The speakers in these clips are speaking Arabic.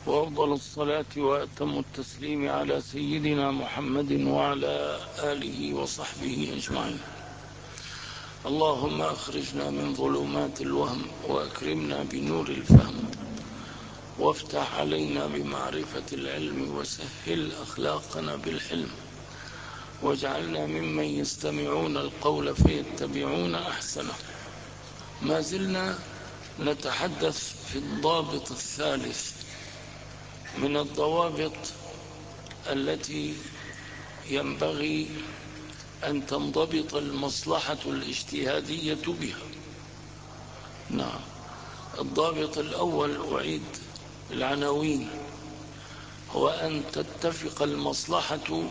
وأفضل الصلاة وأتم التسليم على سيدنا محمد وعلى آله وصحبه أجمعين. اللهم أخرجنا من ظلمات الوهم وأكرمنا بنور الفهم، وافتح علينا بمعرفة العلم، وسهل أخلاقنا بالحلم، واجعلنا ممن يستمعون القول فيتبعون أحسنه. ما زلنا نتحدث في الضابط الثالث من الضوابط التي ينبغي أن تنضبط المصلحة الاجتهادية بها. نعم، الضابط الأول، أعيد العناوين، هو أن تتفق المصلحة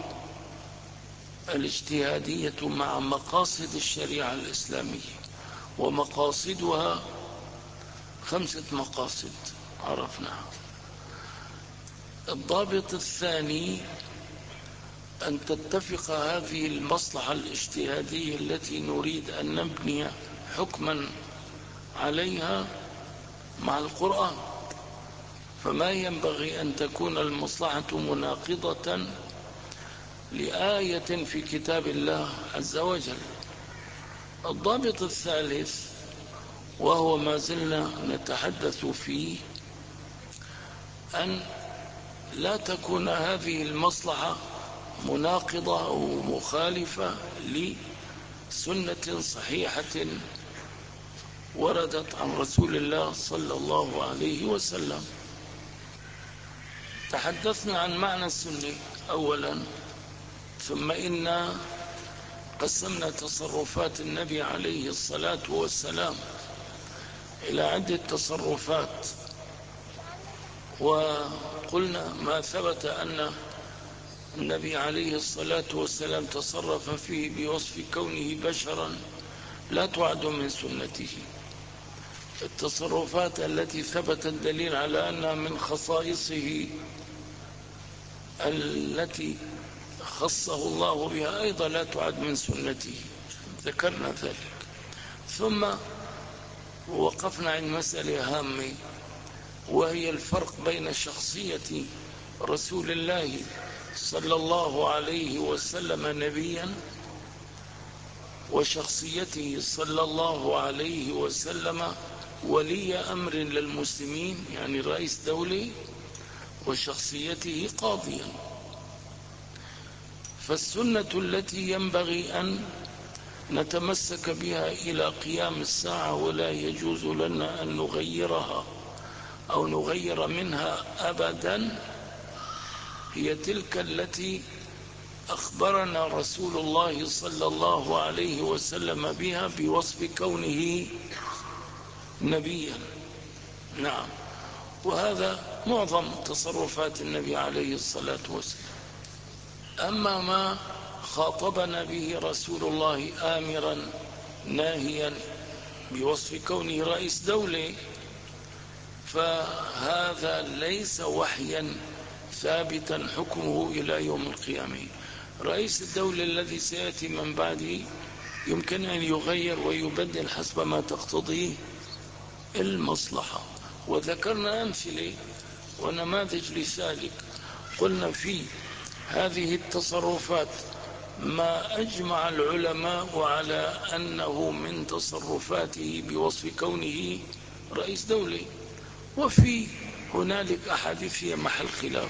الاجتهادية مع مقاصد الشريعة الإسلامية، ومقاصدها 5 مقاصد عرفناها. الضابط الثاني أن تتفق هذه المصلحة الاجتهادية التي نريد أن نبني حكما عليها مع القرآن، فما ينبغي أن تكون المصلحة مناقضة لآية في كتاب الله عز وجل. الضابط الثالث، وهو ما زلنا نتحدث فيه، أن لا تكون هذه المصلحة مناقضة أو مخالفة لسنة صحيحة وردت عن رسول الله صلى الله عليه وسلم. تحدثنا عن معنى السنة أولا، ثم إنا قسمنا تصرفات النبي عليه الصلاة والسلام إلى عدة تصرفات، وقلنا ما ثبت أن النبي عليه الصلاة والسلام تصرف فيه بوصف كونه بشرا لا تعد من سنته. التصرفات التي ثبت الدليل على أنها من خصائصه التي خصه الله بها أيضا لا تعد من سنته، ذكرنا ذلك. ثم وقفنا عند مسألة هامة، وهي الفرق بين شخصية رسول الله صلى الله عليه وسلم نبيا، وشخصيته صلى الله عليه وسلم ولي أمر للمسلمين، يعني رئيس دولة، وشخصيته قاضيا. فالسنة التي ينبغي أن نتمسك بها إلى قيام الساعة ولا يجوز لنا أن نغيرها أو نغير منها أبدا، هي تلك التي أخبرنا رسول الله صلى الله عليه وسلم بها بوصف كونه نبيا. نعم، وهذا معظم تصرفات النبي عليه الصلاة والسلام. أما ما خاطبنا به رسول الله آمرا ناهيا بوصف كونه رئيس دولة، فهذا ليس وحيا ثابتا حكمه إلى يوم القيامة. رئيس الدولة الذي سيأتي من بعده يمكن أن يغير ويبدل حسب ما تقتضيه المصلحة، وذكرنا أمثلة ونماذج لذلك. قلنا في هذه التصرفات ما أجمع العلماء على أنه من تصرفاته بوصف كونه رئيس دولة، وفي هنالك أحاديث هي محل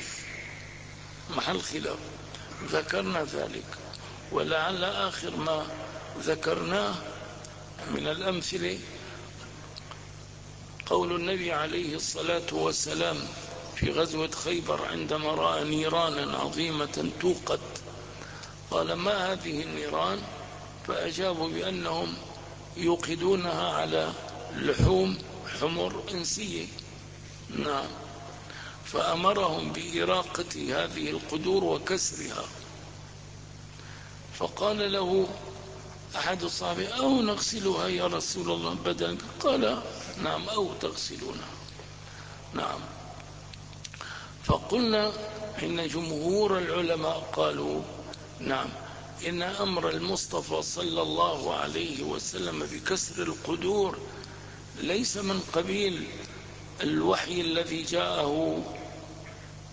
خلاف، ذكرنا ذلك. ولعل آخر ما ذكرناه من الأمثلة قول النبي عليه الصلاة والسلام في غزوة خيبر عندما رأى نيرانا عظيمة توقد، قال: ما هذه النيران؟ فأجابوا بأنهم يوقدونها على لحوم حمر إنسية. نعم، فأمرهم بإراقة هذه القدور وكسرها. فقال له أحد الصحابة: أو نغسلها يا رسول الله بدلا؟ قال: نعم، أو تغسلونها. نعم. فقلنا إن جمهور العلماء قالوا: نعم، إن أمر المصطفى صلى الله عليه وسلم بكسر القدور ليس من قبيل الوحي الذي جاءه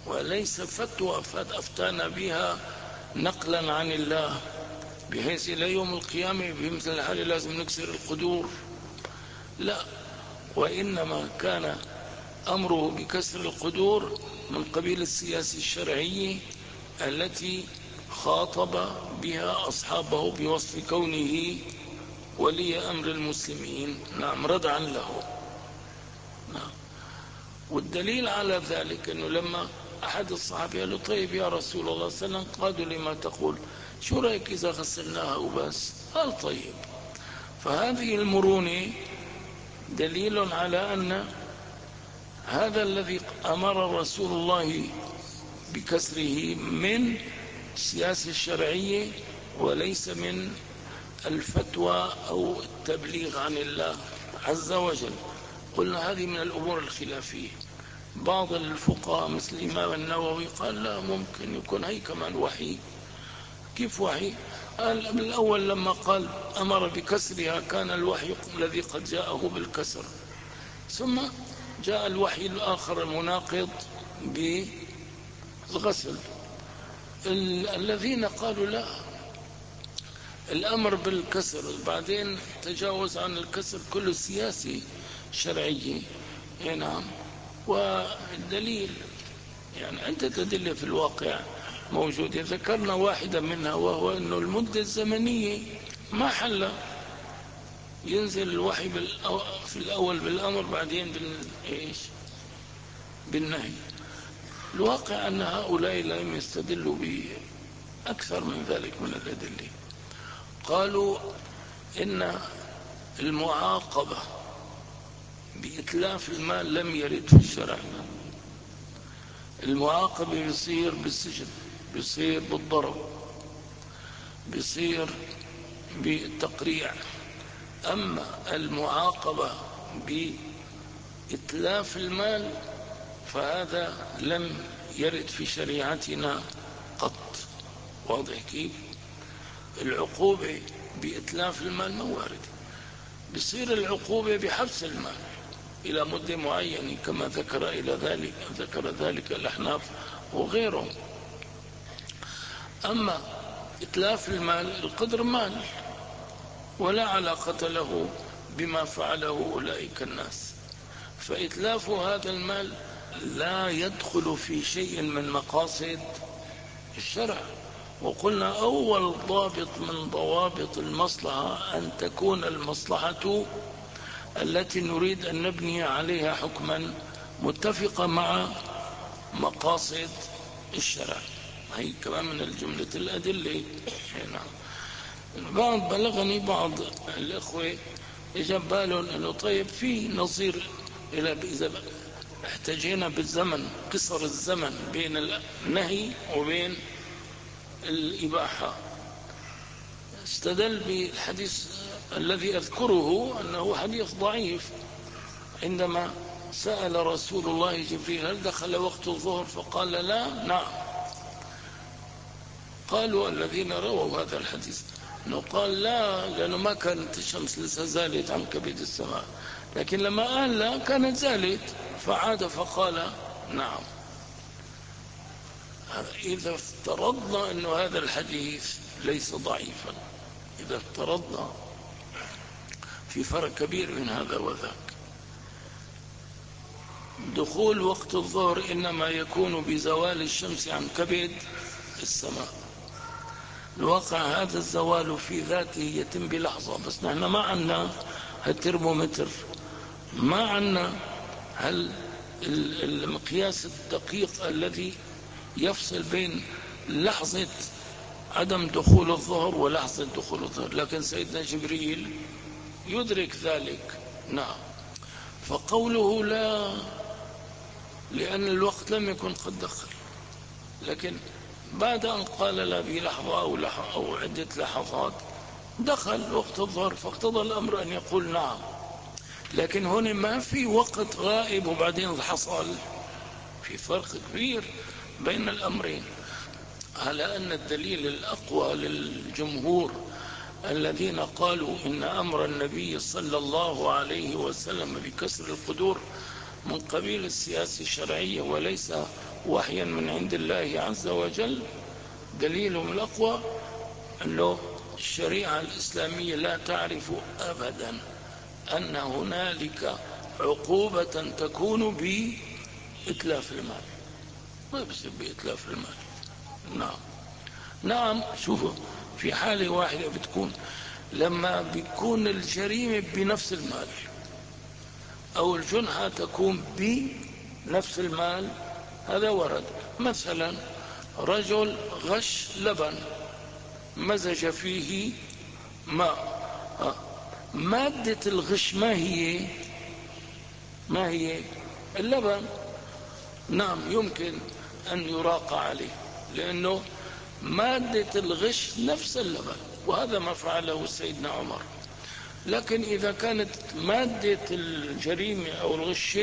وليس فتوى أفتانا بها نقلا عن الله بحيث إلى يوم القيامة بمثل الحال لازم نكسر القدور، لا، وإنما كان أمره بكسر القدور من قبيل السياسة الشرعية التي خاطب بها أصحابه بوصف كونه ولي أمر المسلمين، نعم، ردعا له. نعم. والدليل على ذلك أنه لما أحد الصحابة قال له طيب يا رسول الله صلى الله عليه وسلم قالوا لما تقول، شو رأيك إذا غسلناها وبس؟ قال طيب. فهذه المرونة دليل على أن هذا الذي أمر رسول الله بكسره من السياسة الشرعية وليس من الفتوى أو التبليغ عن الله عز وجل. قلنا هذه من الأمور الخلافية. بعض الفقهاء مثل الإمام النووي قال لا، ممكن يكون هي كمان وحي. كيف وحي؟ قال بالأول لما قال أمر بكسرها كان الوحي الذي قد جاءه بالكسر، ثم جاء الوحي الآخر المناقض بالغسل. الذين قالوا لا، الأمر بالكسر بعدين تجاوز عن الكسر كله سياسي شرعي. نعم. والدليل يعني عدة أدلة في الواقع موجودة، ذكرنا واحدة منها وهو أنه المدة الزمنية ما حل، ينزل الوحي في الأول بالأمر بعدين بالنهي. الواقع أن هؤلاء لم يستدلوا بأكثر من ذلك من الأدلة. قالوا إن المعاقبة بإتلاف المال لم يرد في الشرع. المعاقبة بيصير بالسجن، بيصير بالضرب، بيصير بالتقريع. أما المعاقبة بإتلاف المال فهذا لم يرد في شريعتنا قط. واضح كيف؟ العقوبة بإتلاف المال ما وارد. بصير العقوبة بحبس المال إلى مدة معينة كما ذكر ذلك الأحناف وغيرهم. أما إتلاف المال القدر مال ولا علاقة له بما فعله أولئك الناس، فإتلاف هذا المال لا يدخل في شيء من مقاصد الشرع. وقلنا أول ضابط من ضوابط المصلحة أن تكون المصلحة التي نريد أن نبني عليها حكما متفقة مع مقاصد الشرع. هي كمان من الجملة الأدلة. بلغني بعض الإخوة إجاب بالهم أنه طيب في نظير إذا احتجينا بالزمن، قصر الزمن بين النهي وبين الإباحة. استدل بالحديث الذي أذكره أنه حديث ضعيف، عندما سأل رسول الله جبريل هل دخل وقت الظهر فقال لا، نعم. قالوا الذين رووا هذا الحديث أنه قال لا لأنه ما كانت الشمس لسه زالت عن كبد السماء، لكن لما قال لا كانت زالت فعاد فقال نعم. إذا افترضنا أن هذا الحديث ليس ضعيفا، إذا افترضنا في فرق كبير من هذا وذاك، دخول وقت الظهر إنما يكون بزوال الشمس عن كبد السماء. الواقع هذا الزوال في ذاته يتم بلحظة، بس نحن ما عنا هالترمومتر، ما عنا المقياس الدقيق الذي يفصل بين لحظة عدم دخول الظهر ولحظة دخول الظهر، لكن سيدنا جبريل يدرك ذلك. نعم. فقوله لا لأن الوقت لم يكن قد دخل، لكن بعد أن قال لا بلحظة أو عدة لحظات دخل وقت الظهر، فاقتضى الأمر أن يقول نعم. لكن هنا ما في وقت غائب وبعدين حصل، في فرق كبير بين الأمرين. على أن الدليل الأقوى للجمهور الذين قالوا إن أمر النبي صلى الله عليه وسلم بكسر القدور من قبيل السياسة الشرعية وليس وحيا من عند الله عز وجل، دليلهم الأقوى أنه الشريعة الإسلامية لا تعرف أبدا أن هنالك عقوبة تكون بإتلاف المال، ما بصير بإتلاف المال. نعم شوفوا، في حالة واحدة بتكون لما بيكون الجريمة بنفس المال أو الجنحة تكون بنفس المال، هذا ورد. مثلا رجل غش لبن، مزج فيه ماء، مادة الغش ما هي اللبن. نعم يمكن أن يراقى عليه لأنه مادة الغش نفس اللبن، وهذا ما فعله سيدنا عمر. لكن إذا كانت مادة الجريمة أو الغش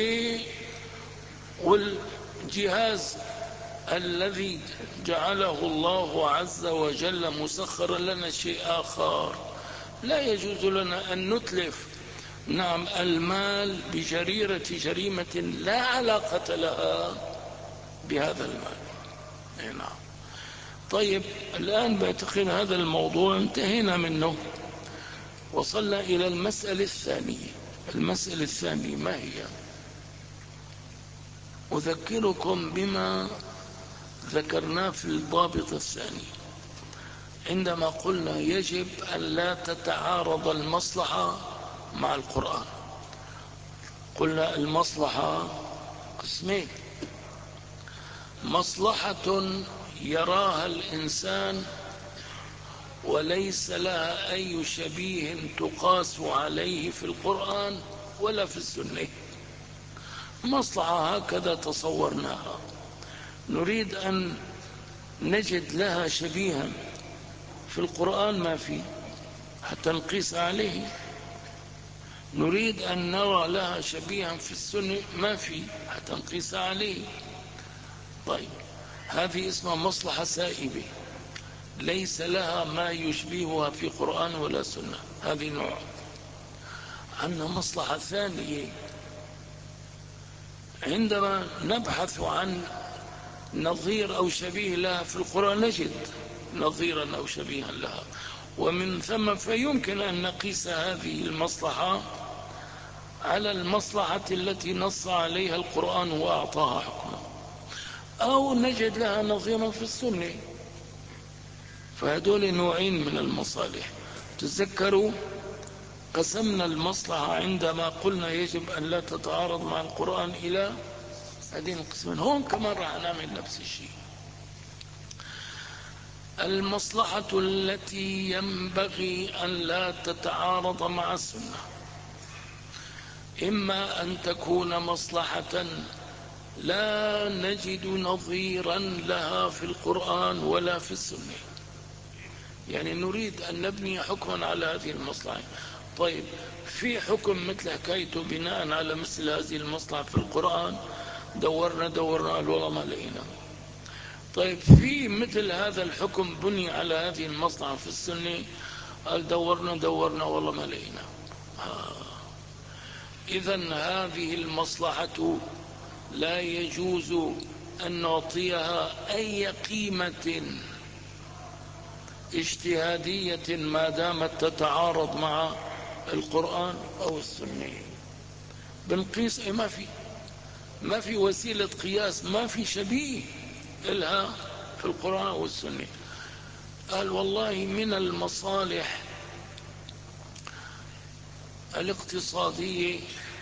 والجهاز الذي جعله الله عز وجل مسخرا لنا شيء آخر، لا يجوز لنا أن نتلف نعم المال جريمة لا علاقة لها بهذا المال. نعم. طيب الآن بعتقد هذا الموضوع انتهينا منه، وصلنا إلى المسألة الثانية. المسألة الثانية ما هي؟ أذكركم بما ذكرناه في الضابط الثاني عندما قلنا يجب أن لا تتعارض المصلحة مع القرآن. قلنا المصلحة قسمين: مصلحة يراها الإنسان وليس لها أي شبيه تقاس عليه في القرآن ولا في السنة، مصلحة هكذا تصورناها، نريد أن نجد لها شبيها في القرآن ما في حتى نقيس عليه، نريد أن نرى لها شبيها في السنة ما في حتى نقيس عليه. طيب هذه اسمها مصلحة سائبة ليس لها ما يشبهها في قرآن ولا سنة، هذه نوع. عندنا مصلحة ثانية، عندما نبحث عن نظير أو شبيه لها في القرآن نجد نظيرا أو شبيها لها، ومن ثم فيمكن أن نقيس هذه المصلحة على المصلحة التي نص عليها القرآن وأعطاها حكما، أو نجد لها نظيرا في السنة. فهذول نوعين من المصالح. تذكروا قسمنا المصلحة عندما قلنا يجب أن لا تتعارض مع القرآن إلى هذين القسمين. هون كمان راح نعمل نفس الشيء. المصلحة التي ينبغي أن لا تتعارض مع السنة إما أن تكون مصلحة لا نجد نظيرا لها في القرآن ولا في السنة، يعني نريد أن نبني حكما على هذه المصلحة. طيب في حكم مثل حكايته بناء على مثل هذه المصلحة في القرآن، دورنا والله ما لقينا. طيب في مثل هذا الحكم بني على هذه المصلحة في السنة، قال دورنا والله ما لقينا. إذن هذه المصلحة لا يجوز أن نعطيها أي قيمة اجتهادية ما دامت تتعارض مع القرآن أو السنة. بنقيس ما في وسيلة قياس، ما في شبيه لها في القرآن والسنة. قال والله من المصالح الاقتصادية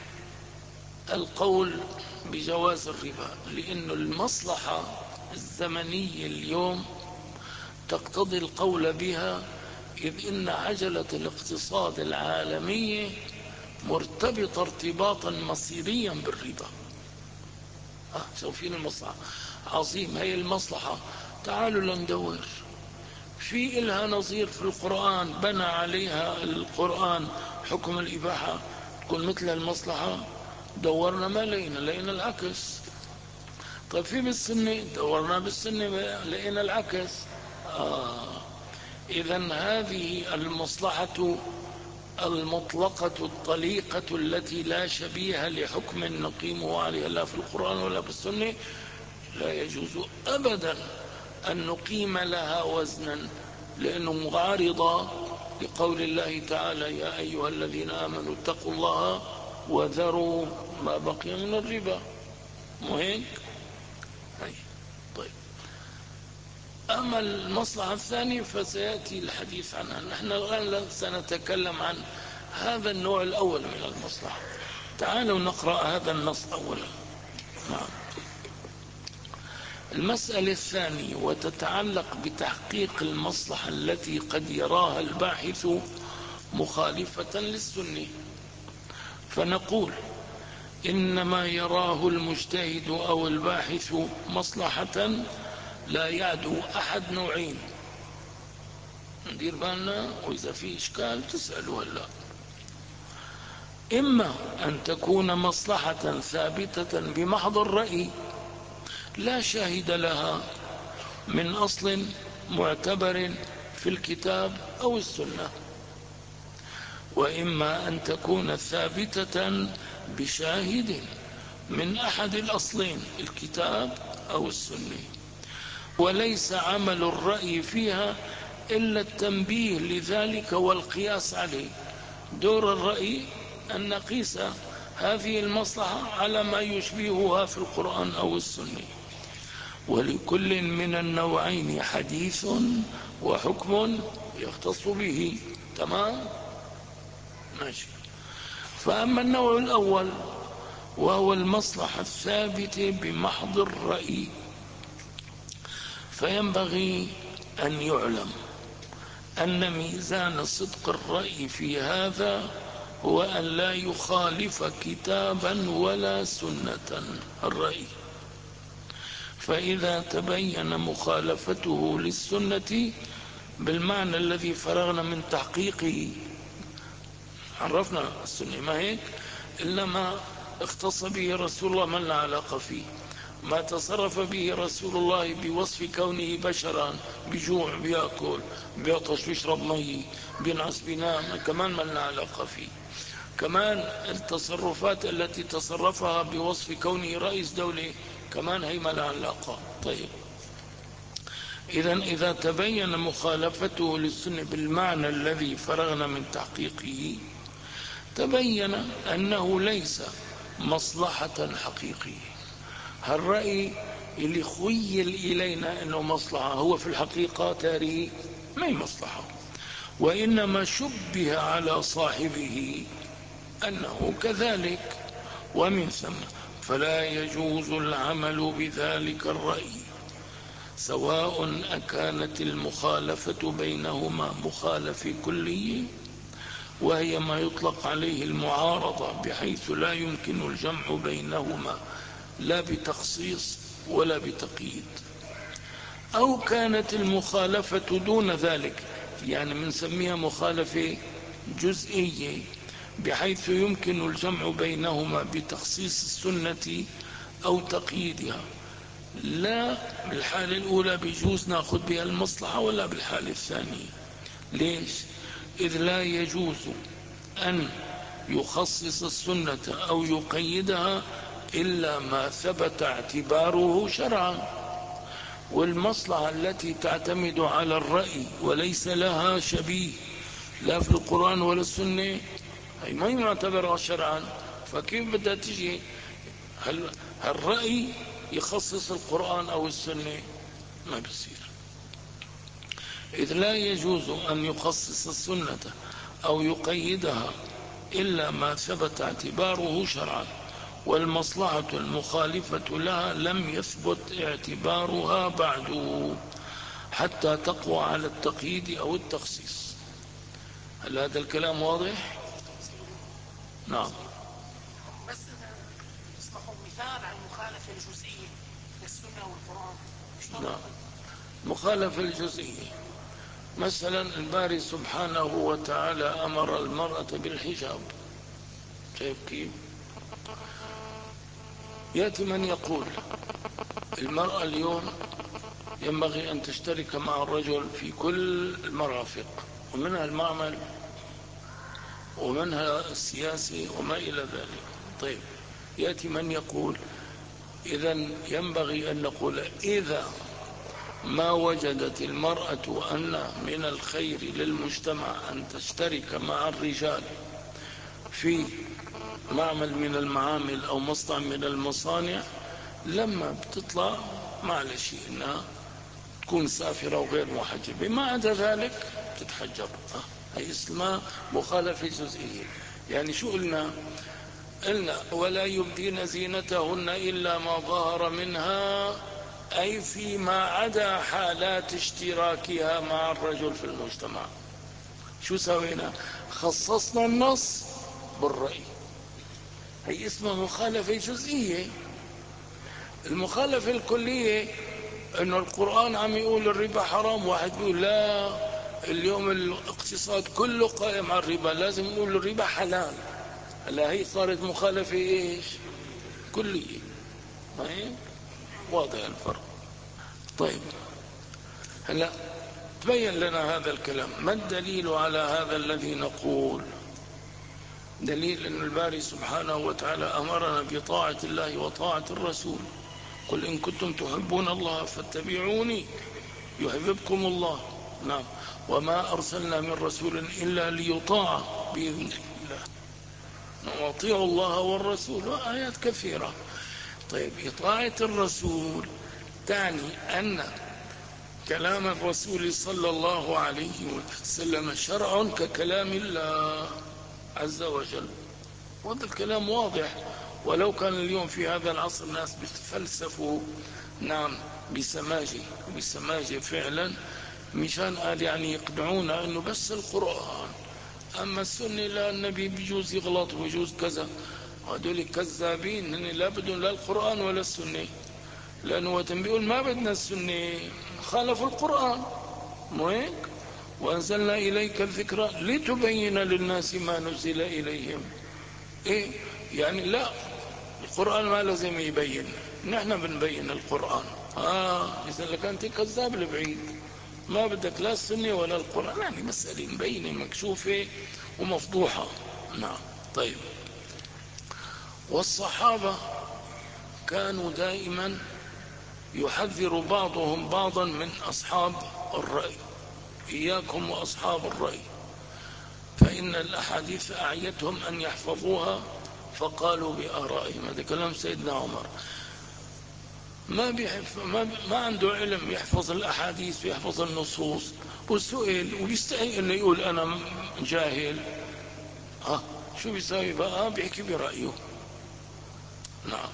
القول بجواز الربا، لأن المصلحة الزمنية اليوم تقتضي القول بها، إذ إن عجلة الاقتصاد العالمية مرتبطة ارتباطا مصيريا بالربا. شوفين المصلحة عظيم، هي المصلحة تعالوا لندور في إلها نظير في القرآن بنى عليها القرآن حكم الإباحة تكون مثل المصلحة. دورنا ما لقينا العكس. طيب في بالسنة، دورنا بالسنة لقينا العكس. إذن هذه المصلحة المطلقة الطليقة التي لا شبيه لحكم نقيمه عليها لا في القرآن ولا في السنة، لا يجوز أبدا أن نقيم لها وزنا، لأنه معارضة لقول الله تعالى: يا أيها الذين آمنوا اتقوا الله وذروا ما بقي من الربا. مو هيك؟ طيب، أما المصلحة الثانية فسيأتي الحديث عنها. نحن الآن سنتكلم عن هذا النوع الأول من المصلحة. تعالوا نقرأ هذا النص أولا. نعم. المسألة الثانية وتتعلق بتحقيق المصلحة التي قد يراها الباحث مخالفة للسنة، فنقول: إنما يراه المجتهد أو الباحث مصلحة لا يعدو أحد نوعين. ندير بالنا، وإذا في إشكال تسألوا هلا. إما أن تكون مصلحة ثابتة بمحض الرأي لا شاهد لها من أصل معتبر في الكتاب أو السنة، وإما أن تكون ثابتة بشاهد من أحد الأصلين الكتاب أو السنة، وليس عمل الرأي فيها إلا التنبيه لذلك والقياس عليه. دور الرأي أن نقيس هذه المصلحة على ما يشبهها في القرآن أو السنة، ولكل من النوعين حديث وحكم يختص به. تمام؟ ماشي. فأما النوع الأول وهو المصلحة الثابتة بمحض الرأي، فينبغي أن يعلم أن ميزان صدق الرأي في هذا هو أن لا يخالف كتابا ولا سنة الرأي. فإذا تبين مخالفته للسنة بالمعنى الذي فرغنا من تحقيقه، عرفنا السنة ما هيك إلا ما اختص به رسول الله من لا علاقة فيه، ما تصرف به رسول الله بوصف كونه بشرا، بجوع بيأكل، بيعطش بيشرب مي، بينعس بينام، كمان من لا علاقة فيه. كمان التصرفات التي تصرفها بوصف كونه رئيس دولة كمان هي ما لا علاقة. طيب، إذا تبين مخالفته للسنة بالمعنى الذي فرغنا من تحقيقه، تبين أنه ليس مصلحة حقيقية. هالرأي اللي خيل إلينا أنه مصلحة هو في الحقيقة تاريخ ما هي مصلحة، وإنما شبه على صاحبه أنه كذلك، ومن ثم فلا يجوز العمل بذلك الرأي، سواء أكانت المخالفة بينهما مخالف كلي، وهي ما يطلق عليه المعارضة، بحيث لا يمكن الجمع بينهما لا بتخصيص ولا بتقييد، أو كانت المخالفة دون ذلك، يعني بنسميها مخالفة جزئية، بحيث يمكن الجمع بينهما بتخصيص السنة أو تقييدها. لا بالحالة الأولى بيجوز ناخذ بها المصلحة، ولا بالحالة الثانية. ليش؟ إذ لا يجوز أن يخصص السنة أو يقيدها إلا ما ثبت اعتباره شرعا، والمصلحة التي تعتمد على الرأي وليس لها شبيه لا في القرآن ولا السنة هي ما يعتبرها شرعا. فكيف بدها تجي هالرأي يخصص القرآن أو السنة؟ ما بيصير. إذ لا يجوز أن يخصص السنة أو يقيدها إلا ما ثبت اعتباره شرعا، والمصلحة المخالفة لها لم يثبت اعتبارها بعد حتى تقوى على التقييد أو التخصيص. هل هذا الكلام واضح؟ نعم. بس اسمحوا مثال عن المخالفة الجزئية للسنة والقرآن. نعم. مخالفة الجزئية مثلا الباري سبحانه وتعالى أمر المرأة بالحجاب. شايف كيف؟ يأتي من يقول المرأة اليوم ينبغي أن تشترك مع الرجل في كل المرافق، ومنها المعمل ومنها السياسي وما إلى ذلك. طيب، يأتي من يقول إذن ينبغي أن نقول إذا ما وجدت المرأة أن من الخير للمجتمع أن تشترك مع الرجال في معمل من المعامل أو مصنع من المصانع، لما بتطلع معلش إنها تكون سافرة وغير محجبة، ما عدا ذلك تتحجب. هي اسمها مخالفة جزئية. يعني شو قلنا ولا يبدين زينتهن إلا ما ظهر منها، أي فيما عدا حالات اشتراكها مع الرجل في المجتمع. شو سوينا؟ خصصنا النص بالرأي. هي اسمها مخالفة جزئية. المخالفة الكلية انه القرآن عم يقول الربا حرام، واحد بيقول لا اليوم الاقتصاد كله قائم على الربا، لازم نقول الربا حلال. هلا هي صارت مخالفة ايش؟ كلية. واضح الفرق. طيب، هلا تبين لنا هذا الكلام. ما الدليل على هذا الذي نقول؟ دليل أن الباري سبحانه وتعالى أمرنا بطاعة الله وطاعة الرسول. قل إن كنتم تحبون الله فاتبعوني يحببكم الله. نعم. وما أرسلنا من رسول إلا ليطاع بإذن الله. وأطيعوا الله والرسول، وآيات كثيرة. طيب، إطاعة الرسول تعني أن كلام الرسول صلى الله عليه وسلم شرع ككلام الله عز وجل. وهذا الكلام واضح. ولو كان اليوم في هذا العصر الناس بتفلسفوا نعم بسماجة فعلا، مشان قال يعني يقنعونا انه بس القرآن، اما السنة لا، النبي بيجوز يغلط ويجوز كذا. هذول كذابين، هن لا بدهم لا القرآن ولا السنة. لأنه وتم بيقول ما بدنا السنة، خالفوا القرآن. مو هيك؟ وأنزلنا إليك الذكر لتبين للناس ما نزل إليهم. إيه يعني؟ لا، القرآن ما لازم يبين، نحن بنبين القرآن. إذا لك أنت كذاب البعيد، ما بدك لا السنة ولا القرآن. يعني مسألة مبينة مكشوفة ومفضوحة. نعم. طيب، والصحابة كانوا دائما يحذر بعضهم بعضا من أصحاب الرأي. إياكم وأصحاب الرأي، فإن الأحاديث أعيتهم أن يحفظوها فقالوا بآرائهم. هذا كلام سيدنا عمر. ما عنده علم يحفظ الأحاديث ويحفظ النصوص، وسئل وبيستحي أنه يقول أنا جاهل. شو بيساوي بقى؟ بيحكي برأيه. نعم.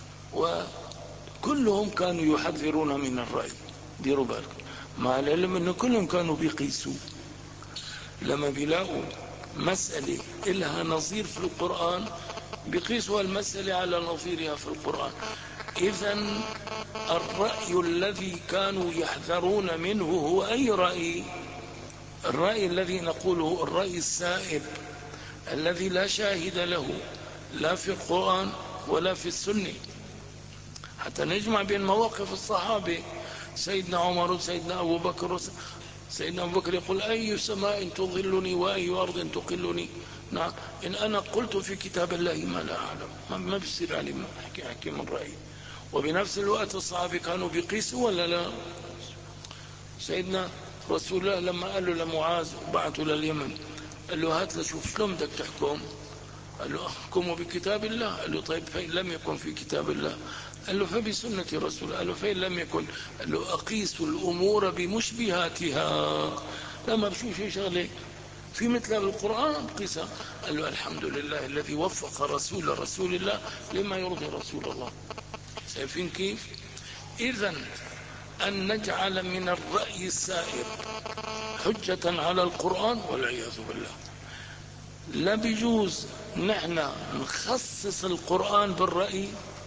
وكلهم كانوا يحذرون من الرأي. ديروا بالكم، مع العلم أنه كلهم كانوا بيقيسوا. لما بيلاقوا مسألة إلها نظير في القرآن بيقيسوا المسألة على نظيرها في القرآن. إذن الرأي الذي كانوا يحذرون منه هو أي رأي؟ الرأي الذي نقوله الرأي السائب، الذي لا شاهد له لا في القرآن ولا في السنة. حتى نجمع بين مواقف الصحابة، سيدنا عمر وسيدنا أبو بكر. سيدنا أبو بكر يقول أي سماء تظلني وأي أرض تقلني. نعم، إن أنا قلت في كتاب الله ما لا أعلم، ما بصير علي أحكي من رأيي. وبنفس الوقت الصحابة كانوا بيقيسوا ولا لا؟ سيدنا رسول الله لما قال له لمعاذ وبعثه لليمن، قال له هات لشوف شلون بدك تحكم. قال له احكموا بكتاب الله. قال له طيب فإن لم يكن في كتاب الله؟ قال له فبسنة رسول الله. قال له فإن لم يكن؟ قال له أقيس الأمور بمشبهاتها. لما بشوف شيء شغله في مثل القرآن قيسها. قال له الحمد لله الذي وفق رسول الله لما يرضي رسول الله. شايفين كيف؟ إذن أن نجعل من الرأي السائر حجة على القرآن والعياذ بالله. لا بيجوز نحن نخصص القرآن بالرأي،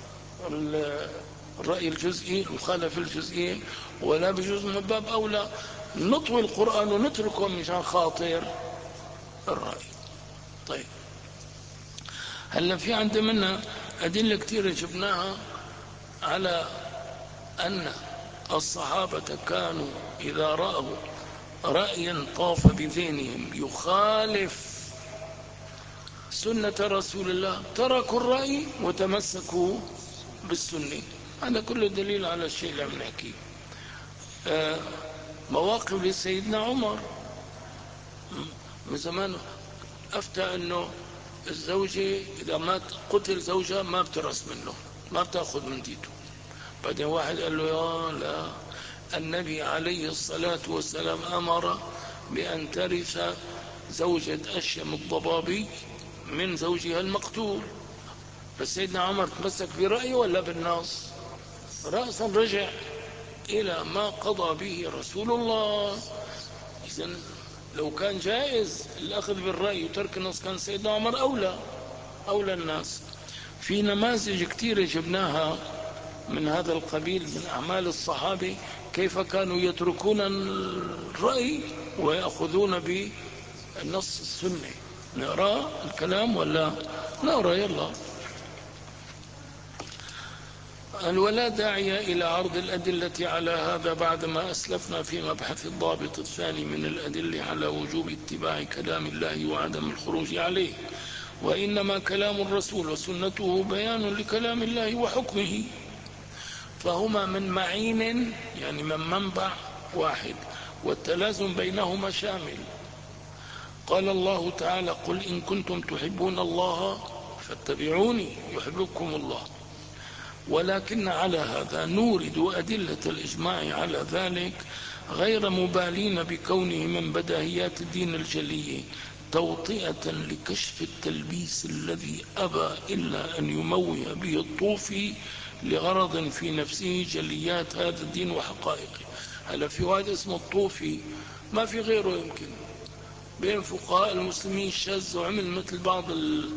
الرأي الجزئي، المخالفة الجزئية، ولا بيجوز من باب أولى نطوي القرآن ونتركه مشان خاطر الرأي. طيب، هلا في عندنا أدلة كثيرة جبناها على أن الصحابة كانوا إذا رأوا رأيا طاف بذهنهم يخالف سنة رسول الله، تركوا الرأي وتمسكوا بالسنة. هذا كله دليل على الشيء اللي عم نحكيه. مواقف لسيدنا عمر من زمان أفتى أنه الزوجة إذا مات قتل زوجها ما بترث منه، ما بتأخذ من ديته. بعدين واحد قال له يا لا، النبي عليه الصلاة والسلام أمر بأن ترث زوجة أشيم الضبابي من زوجها المقتول. بس سيدنا عمر تمسك برأيه ولا بالنص؟ رأسا رجع إلى ما قضى به رسول الله. إذن لو كان جائز الأخذ بالرأي وترك النص كان سيدنا عمر أولى الناس. في نماذج كثيرة جبناها من هذا القبيل من أعمال الصحابة، كيف كانوا يتركون الرأي ويأخذون بالنص السنة. نقرأ الكلام ولا نقرأ؟ يلا. ولا داعي إلى عرض الأدلة على هذا بعدما أسلفنا في مبحث الضابط الثاني من الأدلة على وجوب اتباع كلام الله وعدم الخروج عليه، وإنما كلام الرسول وسنته بيان لكلام الله وحكمه، فهما من معين يعني من منبع واحد، والتلازم بينهما شامل. قال الله تعالى: قل إن كنتم تحبون الله فاتبعوني يحببكم الله. ولكن على هذا نورد أدلة الإجماع على ذلك غير مبالين بكونه من بداهيات الدين الجلية، توطئة لكشف التلبيس الذي أبى إلا أن يموه به الطوفي لغرض في نفسه جليات هذا الدين وحقائقه. هلا في واحد اسمه الطوفي، ما في غيره يمكن بين فقهاء المسلمين شاذ، وعمل مثل بعض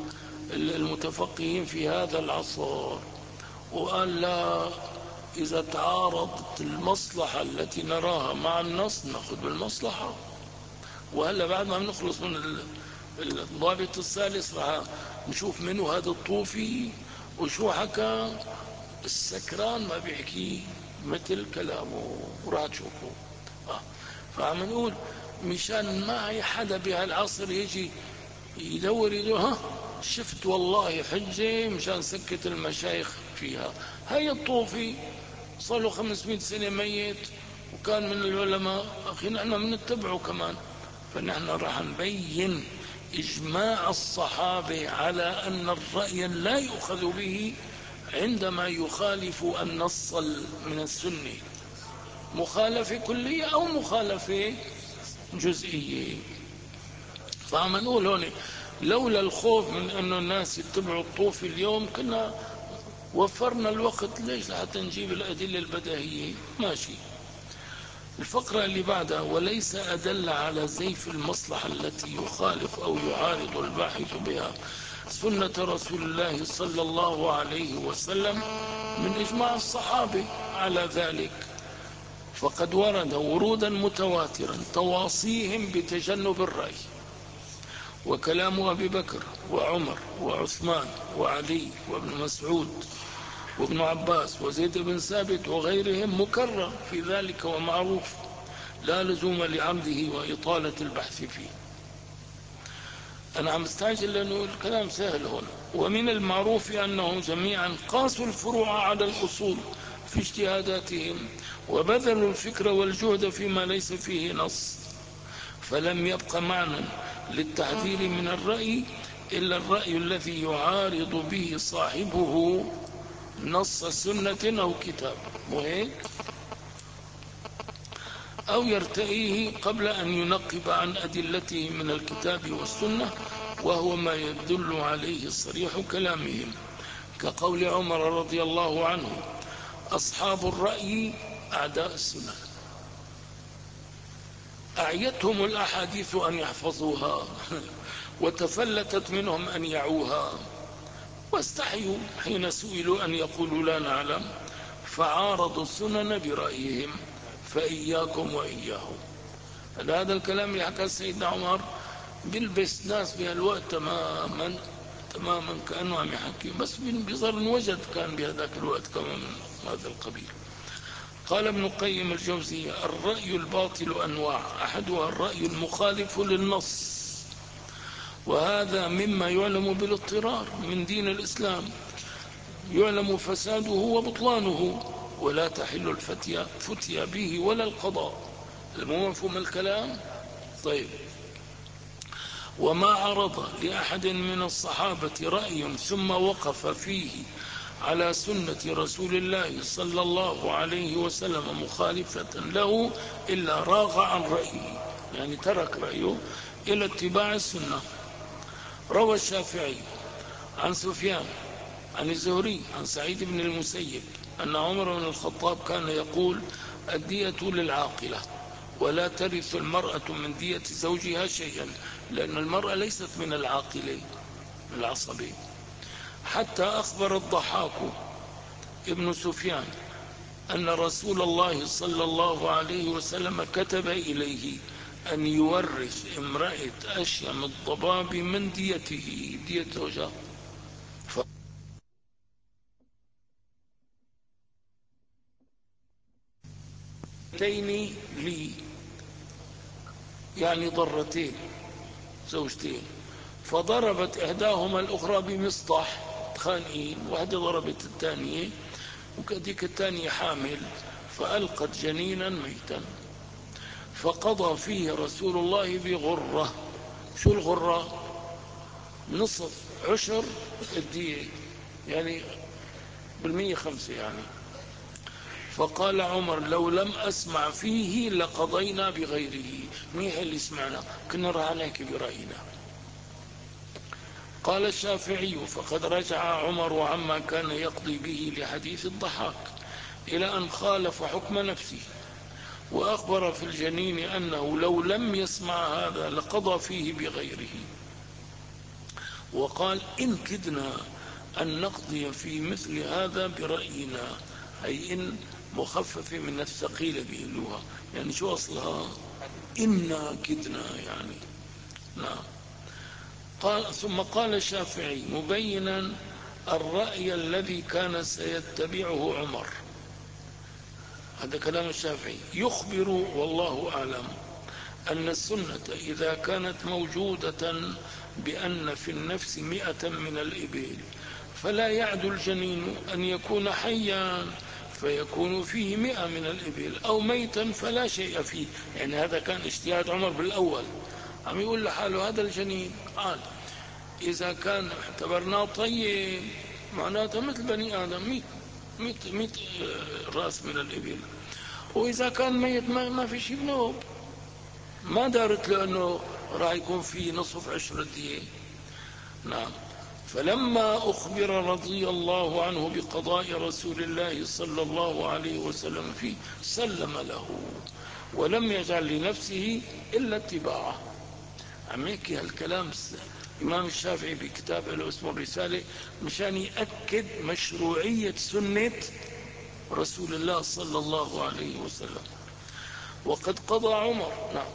المتفقهين في هذا العصر، وقال لا، إذا تعارضت المصلحة التي نراها مع النص نأخذ بالمصلحة. وهلا بعد ما بنخلص من الضابط الثالث راح نشوف منه هذا الطوفي وشو حكى. السكران ما بيحكي مثل كلامه، وراح تشوفوا. فعم نقول مشان ما هي حدا بهالعصر يجي يدور ها شفت والله حجة مشان سكت المشايخ فيها. هاي الطوفي صار له 500 سنة ميت وكان من العلماء، أخي نحن بنتبعه كمان. فنحن راح نبين إجماع الصحابة على أن الرأي لا يؤخذ به عندما يخالف النص من السنة، مخالفة كلية أو مخالفة جزئية. فعم نقول هون لولا الخوف من أنه الناس يتبعوا الطوفي اليوم كنا وفرنا الوقت. ليش؟ لحتى نجيب الأدلة البديهية. ماشي. الفقرة اللي بعدها: وليس أدل على زيف المصلحة التي يخالف أو يعارض الباحث بها سنة رسول الله صلى الله عليه وسلم من إجماع الصحابة على ذلك، فقد ورد ورودا متواترا تواصيهم بتجنب الرأي، وكلام أبي بكر وعمر وعثمان وعلي وابن مسعود وابن عباس وزيد بن ثابت وغيرهم مكرر في ذلك ومعروف، لا لزوم لعمده وإطالة البحث فيه. أنا عم استعجل لأنه الكلام سهل هون. ومن المعروف أنهم جميعا قاسوا الفروع على الأصول في اجتهاداتهم، وبذلوا الفكر والجهد فيما ليس فيه نص، فلم يبق معنى للتحذير من الرأي إلا الرأي الذي يعارض به صاحبه نص سنة أو كتاب، وهيك أو يرتئيه قبل أن ينقب عن أدلته من الكتاب والسنة، وهو ما يدل عليه صريح كلامهم، كقول عمر رضي الله عنه: أصحاب الرأي أعداء السنة، أعيتهم الأحاديث أن يحفظوها وتفلتت منهم أن يعوها، واستحيوا حين سئلوا أن يقولوا لا نعلم، فعارضوا السنن برأيهم، فإياكم وإياهم. هذا الكلام اللي حكى سيدنا عمر بيلبس ناس بهالوقت تماما كأنه عم يحكي، بس بظهر وجد كان بهذاك الوقت كمان من هذا القبيل. قال ابن القيم الجوزية: الرأي الباطل أنواع، أحدها الرأي المخالف للنص، وهذا مما يعلم بالاضطرار من دين الإسلام، يعلم فساده وبطلانه، ولا تحل فتيا به ولا القضاء. المفهوم الكلام؟ طيب. وما عرض لأحد من الصحابة رأي ثم وقف فيه على سنة رسول الله صلى الله عليه وسلم مخالفة له إلا راغ عن رأيه، يعني ترك رأيه إلى اتباع السنة. روى الشافعي عن سفيان عن الزهري عن سعيد بن المسيب أن عمر بن الخطاب كان يقول: الدية للعاقلة، ولا ترث المرأة من دية زوجها شيئا، لأن المرأة ليست من العاقلين من العصبين. حتى أخبر الضحاك ابن سفيان أن رسول الله صلى الله عليه وسلم كتب إليه أن يورث امرأة أشيم الضباب من ديته، دية زوجها. لي يعني ضرتين زوجتين، فضربت إحداهما الأخرى بمصطح، خانقين، واحدة ضربت الثانية، وكذلك الثانية حامل، فألقت جنينا ميتا، فقضى فيه رسول الله بغرة. شو الغرة؟ نصف عشر الدية، يعني 5% يعني. فقال عمر: لو لم أسمع فيه لقضينا بغيره. مين اللي سمعنا؟ كنا راح عليك برأينا. قال الشافعي: فقد رجع عمر عما كان يقضي به لحديث الضحاك إلى أن خالف حكم نفسه، وأخبر في الجنين أنه لو لم يسمع هذا لقضى فيه بغيره، وقال: إن كدنا أن نقضي في مثل هذا برأينا، أي إن مخففة من الثقيلة بيقولوها، يعني شو أصلها؟ إنا كدنا يعني. نعم. ثم قال الشافعي مبينا الرأي الذي كان سيتبعه عمر، هذا كلام الشافعي، يخبر والله أعلم أن السنة إذا كانت موجودة بأن في النفس 100 من الإبل، فلا يعدو الجنين أن يكون حيا فيكون فيه 100 من الإبل، أو ميتا فلا شيء فيه. يعني هذا كان اجتهاد عمر بالأول، عم يقول لحاله هذا الجنين قال إذا كان اعتبرناه طيب معناته مثل بني آدم 100 رأس من الإبل، وإذا كان ميت ما في شيء بنوب، ما دارت لأنه راح يكون في نصف عشر الدية. نعم. فلما أخبر رضي الله عنه بقضاء رسول الله صلى الله عليه وسلم فيه سلم له، ولم يجعل لنفسه إلا اتباعه. عم يحكي هالكلام الإمام الشافعي بكتاب له اسمه الرسالة مشان يأكد مشروعية سنة رسول الله صلى الله عليه وسلم. وقد قضى عمر. نعم.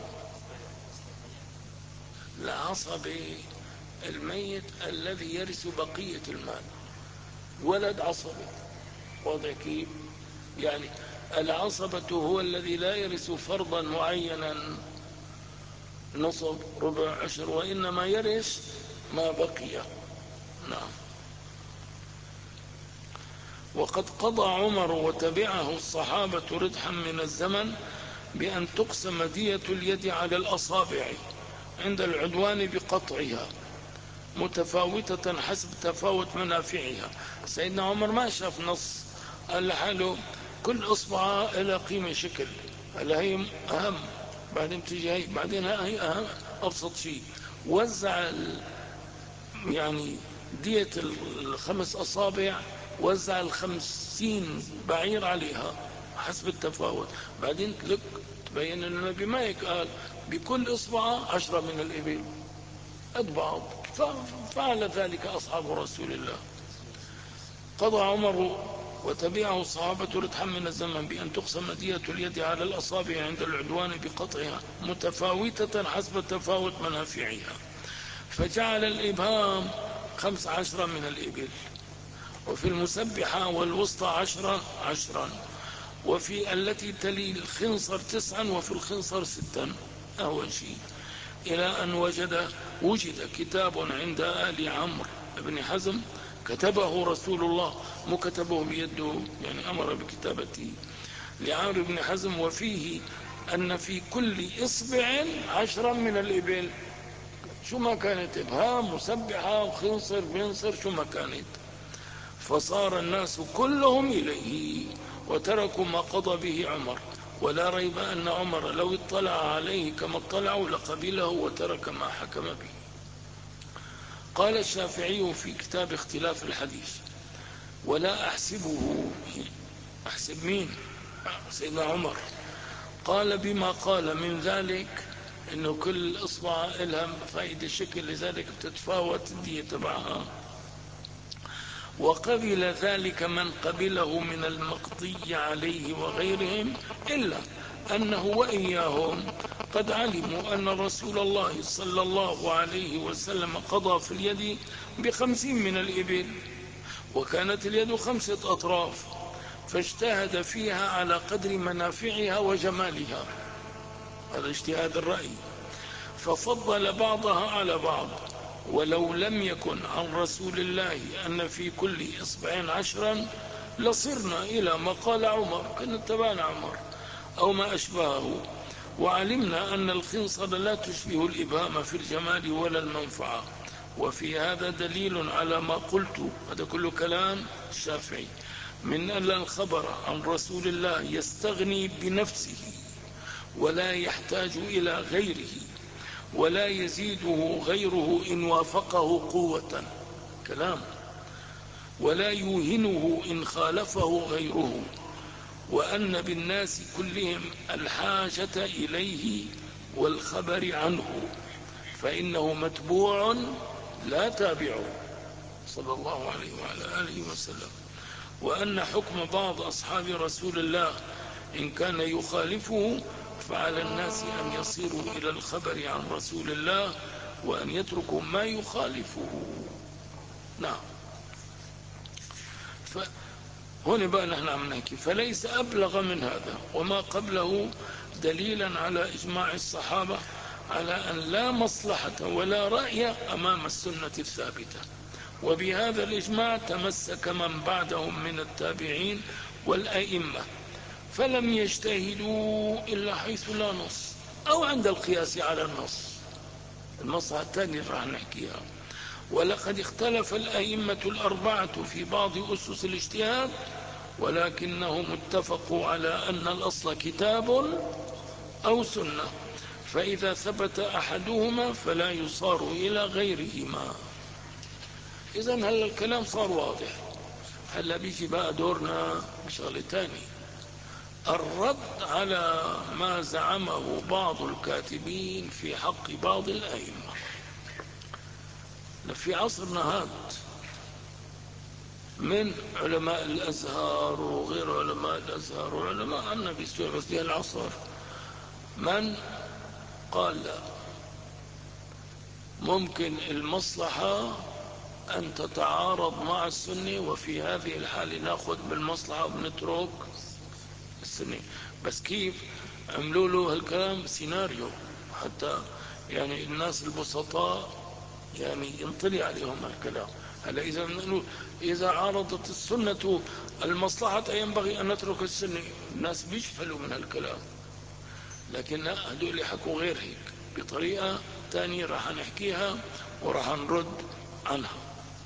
العصبي الميت الذي يرث بقية المال، ولد عصبي. واضح كيف؟ يعني العصبة هو الذي لا يرث فرضا معينا نصف ربع عشر، وإنما يرث ما بقي. نعم. وقد قضى عمر وتبعه الصحابة ردحا من الزمن بأن تقسم دية اليد على الأصابع عند العدوان بقطعها متفاوتة حسب تفاوت منافعها. سيدنا عمر ما شاف نص قال لحاله كل أصبع إلى قيمة شكل، هلا هي أهم، بعدين تيجي هي، بعدين هي أهم أبسط شيء. وزع يعني دية 5 أصابع، وزع 50 بعير عليها حسب التفاوت. بعدين لك تبين أن النبي ما هيك قال بكل إصبع 10 من الإبل قد بعض، ففعل ذلك أصحاب رسول الله. قضى عمر وتبعه الصحابة ردحا من الزمن بأن تقسم دية اليد على الأصابع عند العدوان بقطعها متفاوتة حسب تفاوت منافعها، فجعل الإبهام 15 من الإبل، وفي المسبحة والوسطى 10 وفي التي تلي الخنصر 9، وفي الخنصر 6 أول شيء. إلى أن وجد كتاب عند آل عمرو بن حزم كتبه رسول الله، مو كتبه بيده، يعني أمر بكتابته لعمرو بن حزم، وفيه أن في كل إصبع 10 من الإبل، شو ما كانت، إبهام مسبحة وخنصر بنصر شو ما كانت. فصار الناس كلهم إليه وتركوا ما قضى به عمر، ولا ريب أن عمر لو اطلع عليه كما اطلعوا لقبله وترك ما حكم به. قال الشافعي في كتاب اختلاف الحديث: ولا أحسبه، أحسب مين؟ سيدنا عمر. قال بما قال من ذلك إنه كل إصبع لها فائدة شكل، لذلك بتتفاوت الدية تبعها. وقبل ذلك من قبله من المقضي عليه وغيرهم، إلا أنه وإياهم قد علموا أن رسول الله صلى الله عليه وسلم قضى في اليد ب50 من الإبل، وكانت اليد 5 أطراف، فاجتهد فيها على قدر منافعها وجمالها، هذا اجتهاد الرأي، ففضل بعضها على بعض. ولو لم يكن عن رسول الله أن في كل إصبع 10 لصرنا إلى ما قال عمر، كنا اتبعنا عمر أو ما أشبهه، وعلمنا أن الخنصر لا تشبه الإبهام في الجمال ولا المنفعة. وفي هذا دليل على ما قلت، هذا كله كلام الشافعي، من أن الخبر عن رسول الله يستغني بنفسه ولا يحتاج إلى غيره، ولا يزيده غيره إن وافقه قوة، كلام، ولا يوهنه إن خالفه غيره، وأن بالناس كلهم الحاجة إليه والخبر عنه، فإنه متبوع لا تابع صلى الله عليه وعلى آله وسلم. وأن حكم بعض أصحاب رسول الله إن كان يخالفه، فعلى الناس أن يصيروا إلى الخبر عن رسول الله وأن يتركوا ما يخالفه. نعم. هنا بقى نحن عم نحكي، فليس أبلغ من هذا وما قبله دليلا على إجماع الصحابة على أن لا مصلحة ولا رأي أمام السنة الثابتة، وبهذا الإجماع تمسك من بعدهم من التابعين والأئمة، فلم يجتهدوا إلا حيث لا نص أو عند القياس على النص. المصلحة الثانية راح نحكيها. ولقد اختلف الأئمة الأربعة في بعض أسس الاجتهاد، ولكنهم اتفقوا على أن الأصل كتاب أو سنة، فإذا ثبت أحدهما فلا يصار إلى غيرهما. إذن هل الكلام صار واضح؟ هلا بيجي بقى دورنا بشغلة تاني، الرد على ما زعمه بعض الكاتبين في حق بعض الأئمة. في عصرنا هذا من علماء الأزهر وغير علماء الأزهر وعلماء النبي في العصر من قال لا، ممكن المصلحة أن تتعارض مع السنة، وفي هذه الحالة نأخذ بالمصلحة وبنترك السنة. بس كيف عملوا له هالكلام سيناريو حتى يعني الناس البسطاء يعني ينطلي عليهم هالكلام. هلا إذا عارضت السنة المصلحة ينبغي أن نترك السنة، الناس بيشفلوا من هالكلام، لكن لا، هدول يحكوا غير هيك بطريقة تانية راح نحكيها وراح نرد عنها.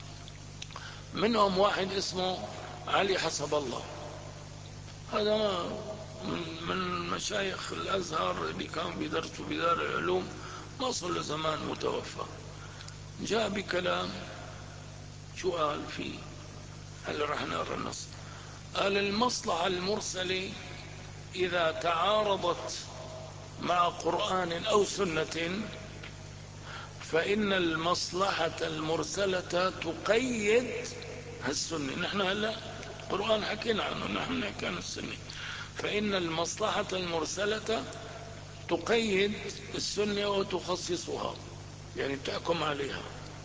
منهم واحد اسمه علي حسب الله، هذا من مشايخ الأزهر اللي كانوا بيدرسوا بدار العلوم، ما صار له زمان متوفى. جاء بكلام، شو قال فيه؟ هل راح نقرأ النص. قال المصلحة المرسلة إذا تعارضت مع قرآن أو سنة فإن المصلحة المرسلة تقيد السنة. نحن هلا القرآن حكينا عنه، نحن نحكي عن السنة، فإن المصلحة المرسلة تقيد السنة وتخصصها، يعني بتحكم عليها.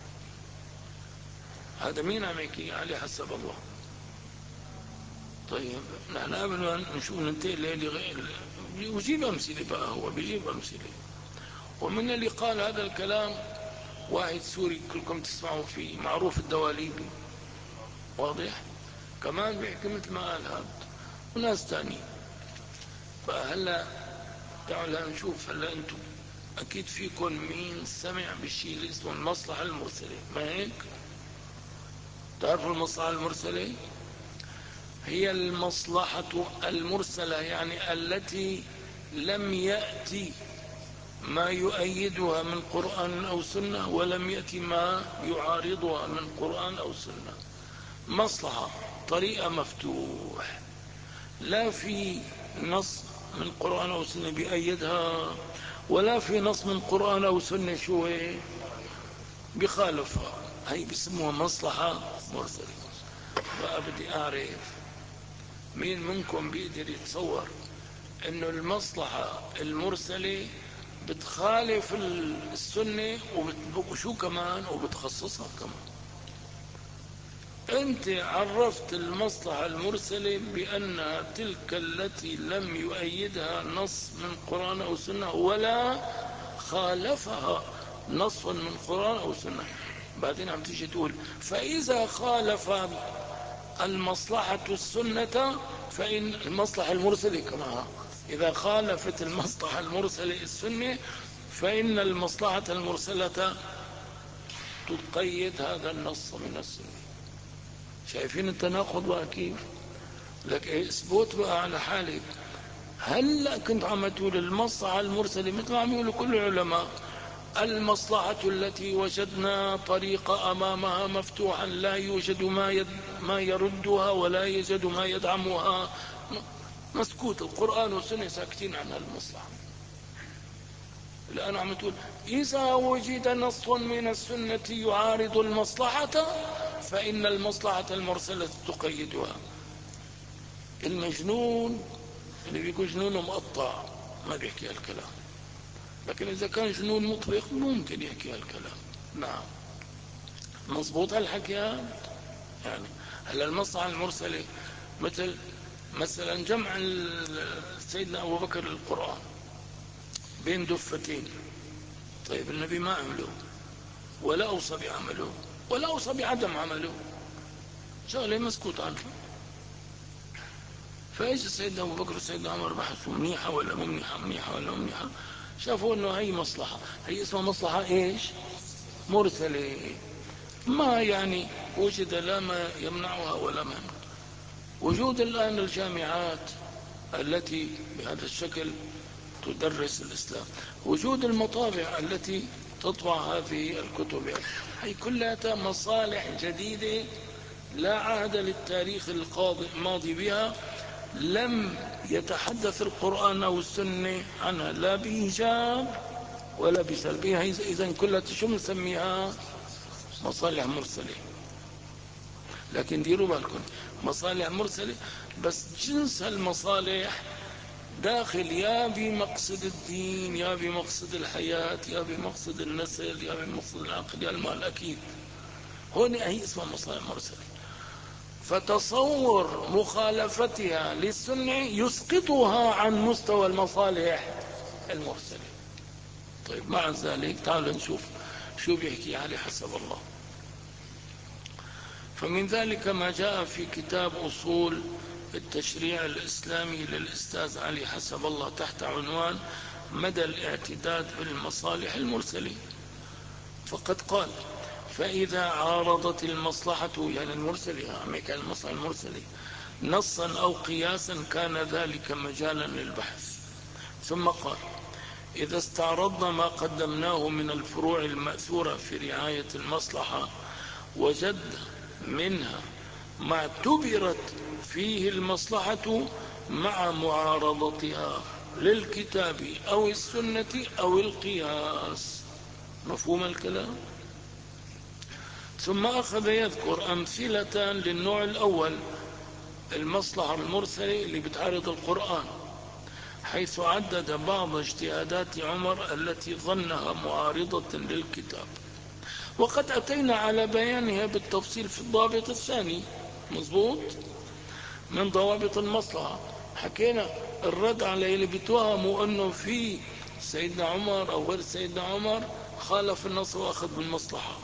هذا مين عم يحكي؟ علي حسب الله. طيب نحن قبل ما نشوف ننتهي الليلة غير، بيجيب أمثلة بقى، هو بيجيب أمثلة. ومن اللي قال هذا الكلام واحد سوري كلكم تسمعوا فيه، معروف الدواليبي، واضح؟ كمان بيحكي مثل ما قال هذا، وناس تانيين. فهلا تعالوا نشوف. هلا انتم اكيد فيكم مين سمع بالشيء اللي اسمه المصلحة المرسلة، ما هيك؟ تعرفوا المصلحة المرسلة؟ هي المصلحة المرسلة، يعني التي لم يأتي ما يؤيدها من قرآن أو سنة، ولم يأتي ما يعارضها من قرآن أو سنة. مصلحة طريقة مفتوح، لا في نص من قرآن أو سنة بيأيدها، ولا في نص من قرآن أو سنة شو بخالفها. هي بسموها مصلحة مرسلة. بقى بدي أعرف مين منكم بيقدر يتصور انه المصلحة المرسلة بتخالف السنة وشو كمان وبتخصصها كمان. انت عرفت المصلحة المرسلة بأنها تلك التي لم يؤيدها نص من قرآن أو سنة، ولا خالفها نص من قرآن أو سنة. بعدين عم تيجي تقول فإذا خالف المصلحة السنة فإن المصلحة المرسلة كما إذا خالفت المصلحة المرسلة السنة فإن المصلحة المرسلة تقيد هذا النص من السنة. شايفين التناقض بقى كيف؟ لك اثبت بقى على حالك. هلا كنت عم تقول المصلحة المرسلة مثل ما عم يقولوا كل العلماء، المصلحة التي وجدنا طريق أمامها مفتوحا لا يوجد ما يردها ولا يوجد ما يدعمها، مسكوت. القرآن والسنة ساكتين عن المصلحة. الآن عم تقول إذا وجد نص من السنة يعارض المصلحة فإن المصلحة المرسلة تقيدها. المجنون اللي بيقول جنونه مقطع ما بيحكي هالكلام، لكن إذا كان جنون مطلق ممكن يحكي هالكلام. نعم مضبوط هالحكي يعني. هلا المصلحة المرسلة مثلا جمع سيدنا أبو بكر للقرآن بين دفتين. طيب النبي ما عمله، ولا أوصى بعمله، ولا أوصى بعدم عمله، شغله مسكوت عنه. فايش سيدنا أبو بكر وسيدنا عمر بحثوا منيحة ولا ممنيحة، منيحة ولا ممنيحة، شافوا أنه هي مصلحة، هي اسمها مصلحة إيش؟ مرسلة. ما يعني وجد لا ما يمنعها ولا ما يمنع. وجود الآن الجامعات التي بهذا الشكل تدرس الإسلام، وجود المطابع التي تطبع هذه الكتب، هي كلها مصالح جديدة لا عهد للتاريخ الماضي بها، لم يتحدث القرآن أو السنة عنها لا بإيجاب ولا بسلبية. إذن كلها شو بنسميها؟ مصالح مرسلة. لكن ديروا بالكم، مصالح مرسلة بس جنس المصالح داخل يا بمقصد الدين يا بمقصد الحياة يا بمقصد النسل يا بمقصد العقل يا المال. أكيد هون هي اسمها مصالح مرسلة. فتصور مخالفتها للسنة يسقطها عن مستوى المصالح المرسلة. طيب مع ذلك تعالوا نشوف شو بيحكي علي حسب الله. فمن ذلك ما جاء في كتاب أصول التشريع الإسلامي للأستاذ علي حسب الله تحت عنوان مدى الاعتداد بالمصالح المرسلة. فقد قال فإذا عارضت المصلحة، يعني المرسلة، كان المصلحة المرسلة، نصا أو قياسا كان ذلك مجالا للبحث. ثم قال إذا استعرضنا ما قدمناه من الفروع المأثورة في رعاية المصلحة وجد منها ما اعتبرت فيه المصلحة مع معارضتها للكتاب أو السنة أو القياس. مفهوم الكلام؟ ثم أخذ يذكر أمثلة للنوع الأول، المصلحة المرسلة اللي بتعارض القرآن، حيث عدد بعض اجتهادات عمر التي ظنها معارضة للكتاب، وقد أتينا على بيانها بالتفصيل في الضابط الثاني. مظبوط؟ من ضوابط المصلحة حكينا الرد على اللي بيتوهموا أنه في سيدنا عمر أو غير سيدنا عمر خالف النص وأخذ بالمصلحة،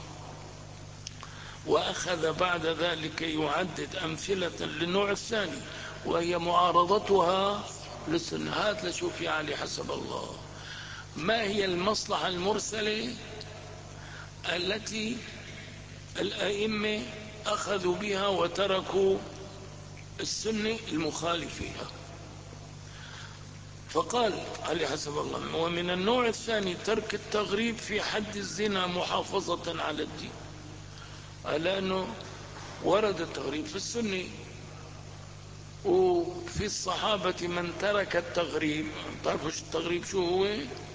وأخذ بعد ذلك يعدد أمثلة للنوع الثاني وهي معارضتها للسنة. هات لشوف يا علي حسب الله، ما هي المصلحة المرسلة التي الأئمة أخذوا بها وتركوا السنة المخالف فيها؟ فقال علي حسب الله: ومن النوع الثاني ترك التغريب في حد الزنا محافظة على الدين. لأنه ورد التغريب في السنة، وفي الصحابة من ترك التغريب. تعرفوا التغريب شو هو؟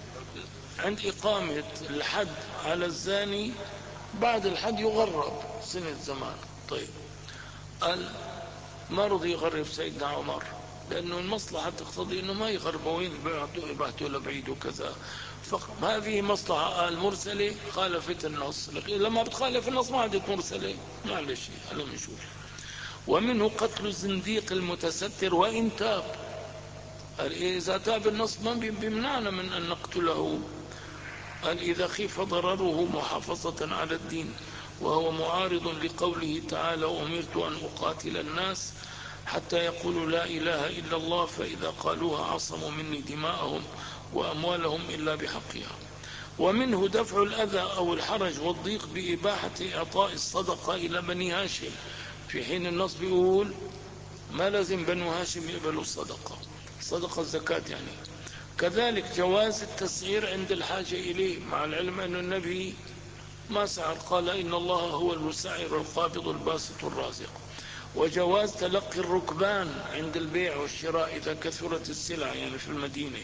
عند إقامة الحد على الزاني بعد الحد يغرب سنة زمان. طيب، قال ما رضي يغرب سيدنا عمر لأنه المصلحة تقتضي أنه ما يغربوا، وين يبعثوا لبعيد وكذا. هذه مصلحة المرسلة خالفت النص، لما بتخالف النص ما عندك مرسلة، معلش هلا بنشوف. ومنه قتل الزنديق المتستر وإن تاب. قال إذا تاب النص ما بيمنعنا من أن نقتله. قال إذا خيف ضرره محافظة على الدين، وهو معارض لقوله تعالى: وأمرت أن أقاتل الناس حتى يقولوا لا إله إلا الله فإذا قالوها عصموا مني دماءهم وأموالهم إلا بحقها. ومنه دفع الأذى أو الحرج والضيق بإباحة إعطاء الصدقة إلى بني هاشم، في حين النص بيقول ما لازم بنو هاشم يقبلوا الصدقة، صدقة الزكاة يعني. كذلك جواز التسعير عند الحاجة إليه، مع العلم أن النبي ما سعر، قال إن الله هو المسعر القابض الباسط الرازق. وجواز تلقي الركبان عند البيع والشراء إذا كثرت السلع يعني في المدينة.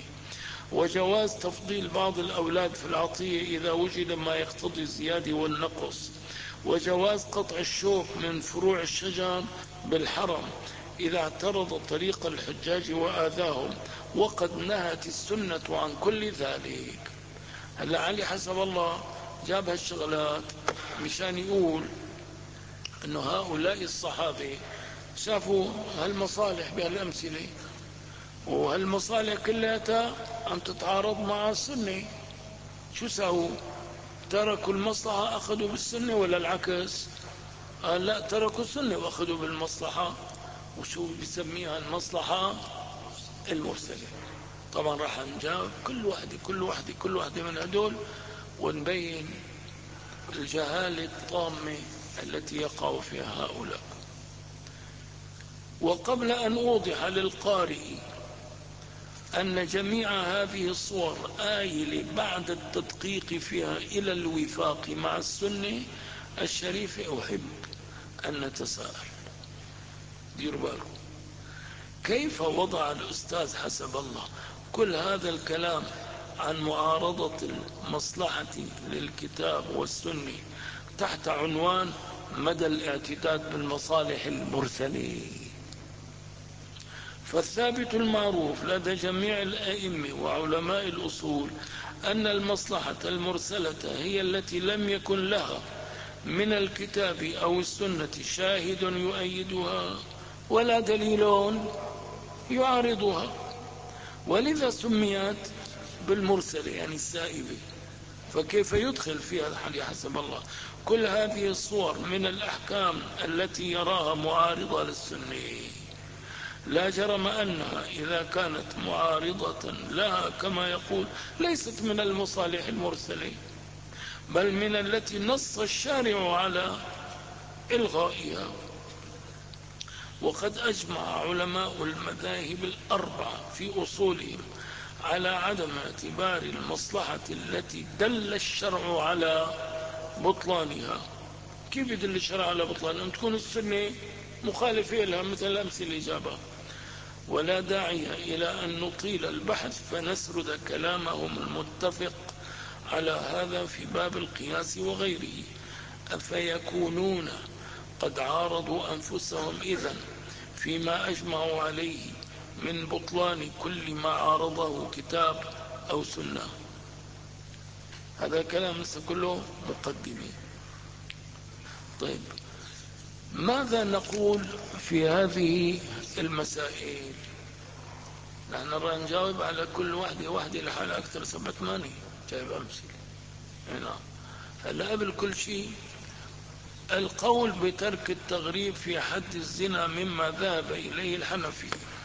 وجواز تفضيل بعض الأولاد في العطية إذا وجد ما يقتضي الزيادة والنقص. وجواز قطع الشوك من فروع الشجر بالحرم إذا اعترض طريق الحجاج وآذاهم، وقد نهت السنة عن كل ذلك. هلا علي حسب الله جاب هالشغلات مشان يقول انه هؤلاء الصحابة شافوا هالمصالح بهالأمثلة، وهالمصالح كلها عم تتعارض مع السنة. شو ساووا؟ تركوا المصلحة أخذوا بالسنة، ولا العكس؟ قال لا، تركوا السنة وأخذوا بالمصلحة. وشو بيسميها؟ المصلحة المرسلة. طبعا راح نجاوب كل واحدة من هدول ونبين الجهالة الطامة التي يقع فيها هؤلاء. وقبل أن أوضح للقارئ أن جميع هذه الصور آيلة بعد التدقيق فيها إلى الوفاق مع السنة الشريفة، أحب أن نتساءل. ديروا بالكم، كيف وضع الأستاذ حسب الله كل هذا الكلام عن معارضة المصلحة للكتاب والسنة تحت عنوان مدى الاعتداد بالمصالح المرسلة؟ فالثابت المعروف لدى جميع الأئمة وعلماء الأصول أن المصلحة المرسلة هي التي لم يكن لها من الكتاب أو السنة شاهد يؤيدها ولا دليل يعارضها، ولذا سميت بالمرسلة يعني السائبة. فكيف يدخل فيها الحديث حسب الله كل هذه الصور من الأحكام التي يراها معارضة للسنة؟ لا جرم أنها إذا كانت معارضة لها كما يقول ليست من المصالح المرسلة، بل من التي نص الشارع على إلغائها. وقد أجمع علماء المذاهب الأربعة في أصولهم على عدم اعتبار المصلحة التي دل الشرع على بطلانها. كيف يدل الشرع على بطلانها؟ أن تكون السنة مخالفة لها مثل الأمثلة اللي جابها. ولا داعي إلى أن نطيل البحث فنسرد كلامهم المتفق على هذا في باب القياس وغيره. أفيكونون قد عارضوا أنفسهم إذن فيما أجمعوا عليه من بطلان كل ما عارضه كتاب أو سنة؟ هذا كلام لسه كله مقدمة. طيب، ماذا نقول في هذه المسائل؟ نحن راح نجاوب على كل واحدة لحالها أكثر 7-8 جايب أمثلة. نعم. هلا قبل كل شيء القول بترك التغريب في حد الزنا مما ذهب إليه الحنفي.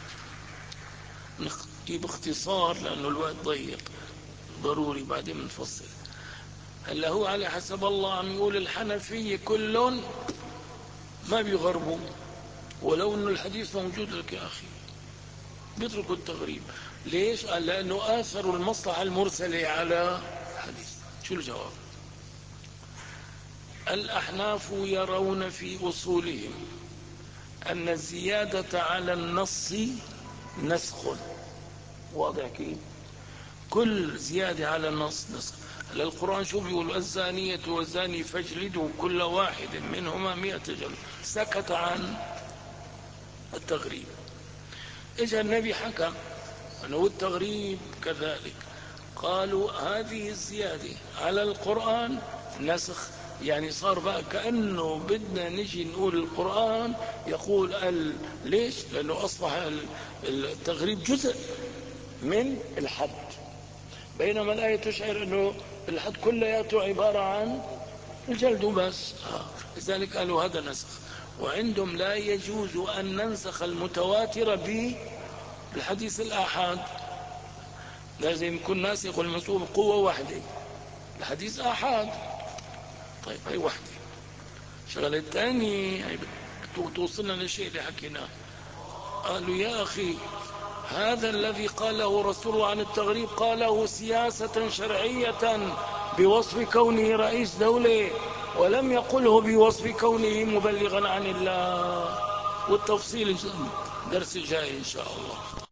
نحكي باختصار لأنه الوقت ضيق، ضروري بعدين نفصل. هلا هو على حسب الله عم يقول الحنفية كل ما بيغربوا، ولو أنه الحديث موجود لك يا أخي بيتركوا التغريب. ليش؟ قال لأنه آثروا المصلحة المرسلة على الحديث. شو الجواب؟ الأحناف يرون في أصولهم أن الزيادة على النص نسخ. واضح كيف؟ كل زيادة على النص نسخ. القرآن شو بيقول؟ الزانية والزاني فاجلدوا كل واحد منهما 100 جلد. سكت عن التغريب. إجا النبي حكم أنه التغريب كذلك. قالوا هذه الزيادة على القرآن نسخ. يعني صار بقى كأنه بدنا نجي نقول القرآن يقول ليش؟ لأنه أصبح التغريب جزء من الحد، بينما الآية تشعر أنه الحد كلياته عبارة عن الجلد بس. لذلك قالوا هذا نسخ. وعندهم لا يجوز أن ننسخ المتواتر بالحديث الآحاد، لازم يكون ناسخ والمنسوخ قوة واحدة. الحديث آحاد. طيب هي واحدة. شغلة الثانية توصلنا للشيء اللي حكيناه. قالوا يا أخي هذا الذي قاله رسوله عن التغريب قاله سياسة شرعية بوصف كونه رئيس دولة، ولم يقله بوصف كونه مبلغا عن الله. والتفصيل درس الجاي إن شاء الله.